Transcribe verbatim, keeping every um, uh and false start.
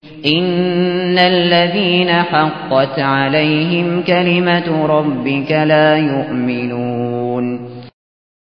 إن الذين حقت عليهم كلمة ربك لا يؤمنون